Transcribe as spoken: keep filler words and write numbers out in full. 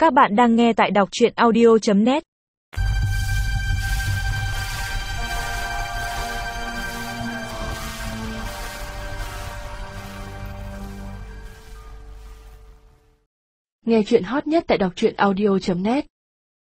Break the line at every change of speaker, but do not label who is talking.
Các bạn đang nghe tại đọc truyện audio chấm net.
Nghe truyện hot nhất tại đọc truyện audio chấm net.